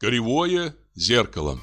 Кривое зеркало.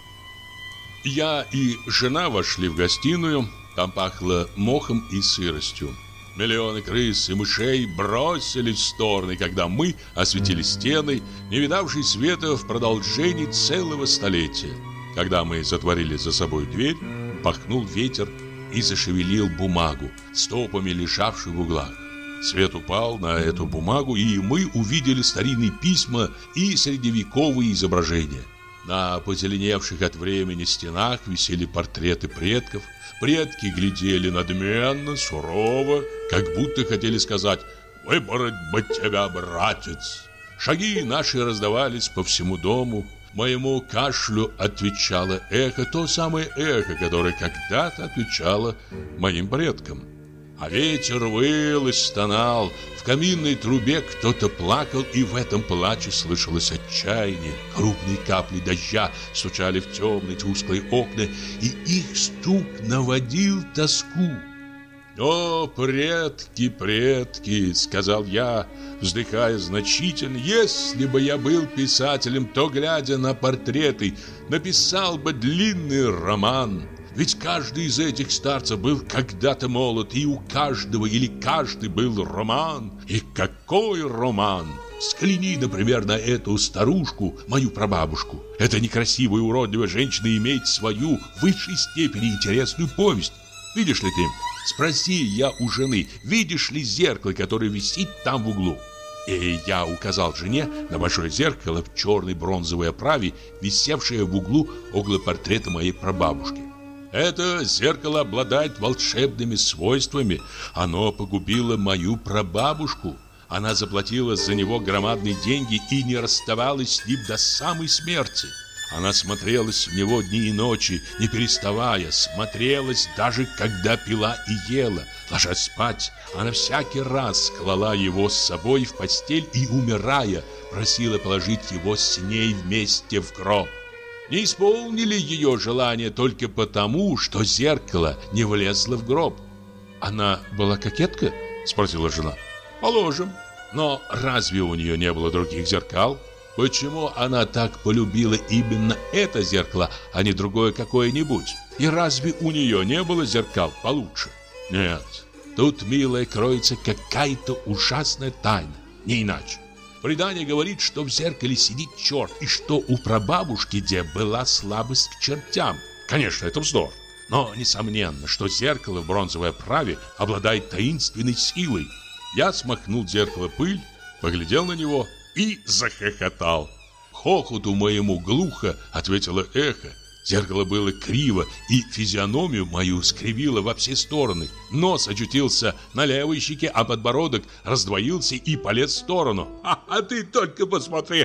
Я и жена вошли в гостиную. Там пахло мохом и сыростью. Миллионы крыс и мышей бросились в стороны, когда мы осветили стены, не видавшие света в продолжении целого столетия. Когда мы затворили за собой дверь, пахнул ветер и зашевелил бумагу, стопами лежавшую в углах. Свет упал на эту бумагу, и мы увидели старинные письма и средневековые изображения. На позеленевших от времени стенах висели портреты предков. Предки глядели надменно, сурово, как будто хотели сказать: «Выбрать бы тебя, братец!» Шаги наши раздавались по всему дому. Моему кашлю отвечало эхо, то самое эхо, которое когда-то отвечало моим предкам. А ветер выл и стонал, в каминной трубе кто-то плакал, и в этом плаче слышалось отчаяние. Крупные капли дождя стучали в темные тусклые окна, и их стук наводил тоску. «О, предки, предки!» — сказал я, вздыхая значительно. «Если бы я был писателем, то, глядя на портреты, написал бы длинный роман». Ведь каждый из этих старцев был когда-то молод, и у каждого или каждый был роман. И какой роман! Взгляни, например, на эту старушку, мою прабабушку. Эта некрасивая, уродливая женщина имеет свою в высшей степени интересную повесть. Видишь ли ты? Спроси я у жены, видишь ли зеркало, которое висит там в углу? И я указал жене на большое зеркало в черной бронзовой оправе, висевшее в углу около портрета моей прабабушки. Это зеркало обладает волшебными свойствами. Оно погубило мою прабабушку. Она заплатила за него громадные деньги и не расставалась с ним до самой смерти. Она смотрелась в него дни и ночи, не переставая, смотрелась даже когда пила и ела. Ложась спать, она всякий раз клала его с собой в постель и, умирая, просила положить его с ней вместе в гроб. Не исполнили ее желание только потому, что зеркало не влезло в гроб. «Она была кокетка?» – спросила жена. «Положим. Но разве у нее не было других зеркал? Почему она так полюбила именно это зеркало, а не другое какое-нибудь? И разве у нее не было зеркал получше? Нет, тут, милая, кроется какая-то ужасная тайна, не иначе. Предание говорит, что в зеркале сидит черт, и что у прабабушки где была слабость к чертям. Конечно, это вздор. Но несомненно, что зеркало в бронзовой оправе обладает таинственной силой. Я смахнул в зеркало пыль, поглядел на него и захохотал. Хохоту моему глухо ответило эхо. Зеркало было криво, и физиономию мою скривило во все стороны. Нос очутился на левой щеке, а подбородок раздвоился и полез в сторону. А ты только посмотри!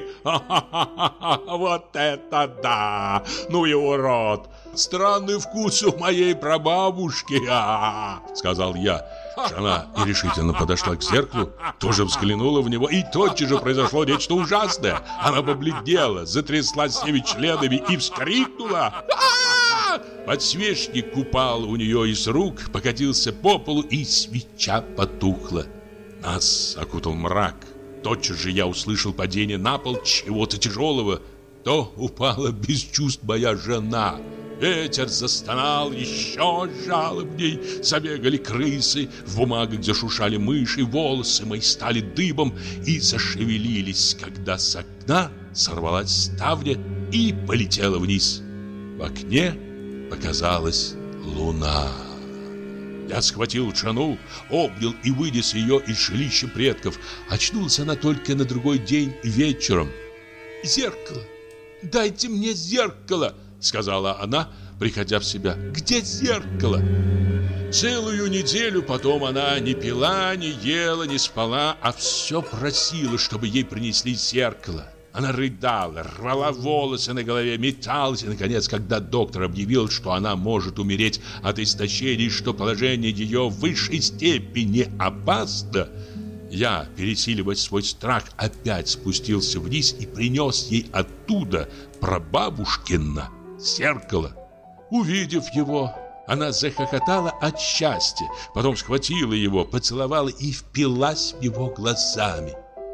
Вот это да! Ну и урод! Странный вкус у моей прабабушки! Сказал я. Жена нерешительно подошла к зеркалу, тоже взглянула в него, и тотчас же произошло нечто ужасное. Она побледнела, затряслась всеми членами и вскрикнула. Подсвечник упал у нее из рук, покатился по полу, и свеча потухла. Нас окутал мрак. Тотчас же я услышал падение на пол чего-то тяжелого. То упала без чувств моя жена. Ветер застонал еще жалобней, забегали крысы, в бумагах зашуршали мыши, волосы мои стали дыбом и зашевелились, когда с окна сорвалась ставня и полетела вниз. В окне показалась луна. Я схватил жену, обнял и вынес ее из жилища предков. Очнулась она только на другой день вечером. «Зеркало! Дайте мне зеркало!» сказала она, приходя в себя. «Где зеркало?» Целую неделю потом она не пила, не ела, не спала, а все просила, чтобы ей принесли зеркало. Она рыдала, рвала волосы на голове, металась, и, наконец, когда доктор объявил, что она может умереть от истощения и что положение ее в высшей степени опасно, я, пересиливая свой страх, опять спустился вниз и принес ей оттуда прабабушкино зеркало. Увидев его, она захохотала от счастья, потом схватила его, поцеловала и впилась в него глазами.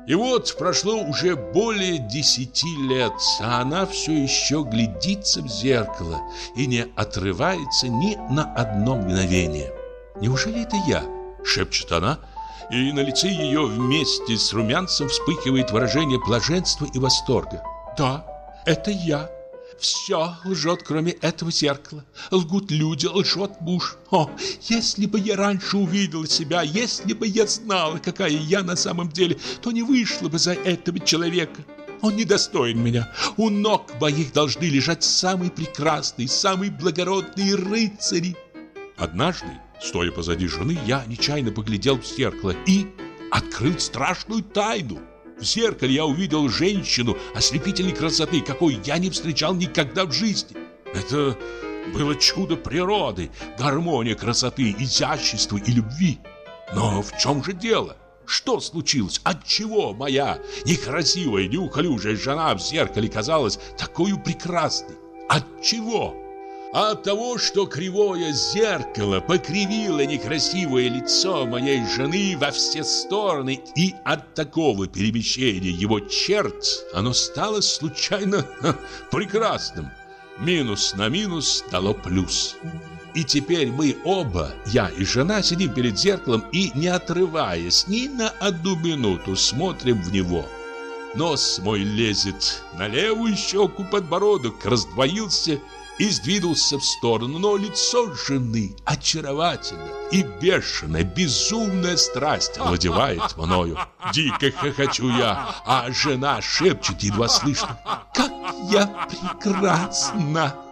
И вот прошло уже более 10 лет, а она все еще глядится в зеркало и не отрывается ни на одно мгновение. «Неужели это я?» — шепчет она, и на лице ее вместе с румянцем вспыхивает выражение блаженства и восторга. «Да, это я. Все лжет, кроме этого зеркала. Лгут люди, лжет муж. О, если бы я раньше увидела себя, если бы я знала, какая я на самом деле, то не вышла бы за этого человека. Он недостоин меня. У ног моих должны лежать самые прекрасные, самые благородные рыцари». Однажды, стоя позади жены, я нечаянно поглядел в зеркало и открыл страшную тайну. В зеркале я увидел женщину ослепительной красоты, какой я не встречал никогда в жизни. Это было чудо природы, гармония красоты, изящества и любви. Но в чем же дело? Что случилось? Отчего моя некрасивая, неуклюжая жена в зеркале казалась такой прекрасной? Отчего? От того, что кривое зеркало покривило некрасивое лицо моей жены во все стороны, и от такого перемещения его черт оно стало случайно прекрасным. Минус на минус дало плюс. И теперь мы оба, я и жена, сидим перед зеркалом и, не отрываясь ни на одну минуту, смотрим в него. Нос мой лезет на левую щеку, подбородок раздвоился и сдвинулся в сторону, но лицо жены очаровательно, и бешеная, безумная страсть овладевает мною. Дико хохочу я, а жена шепчет едва слышно: «Как я прекрасна!»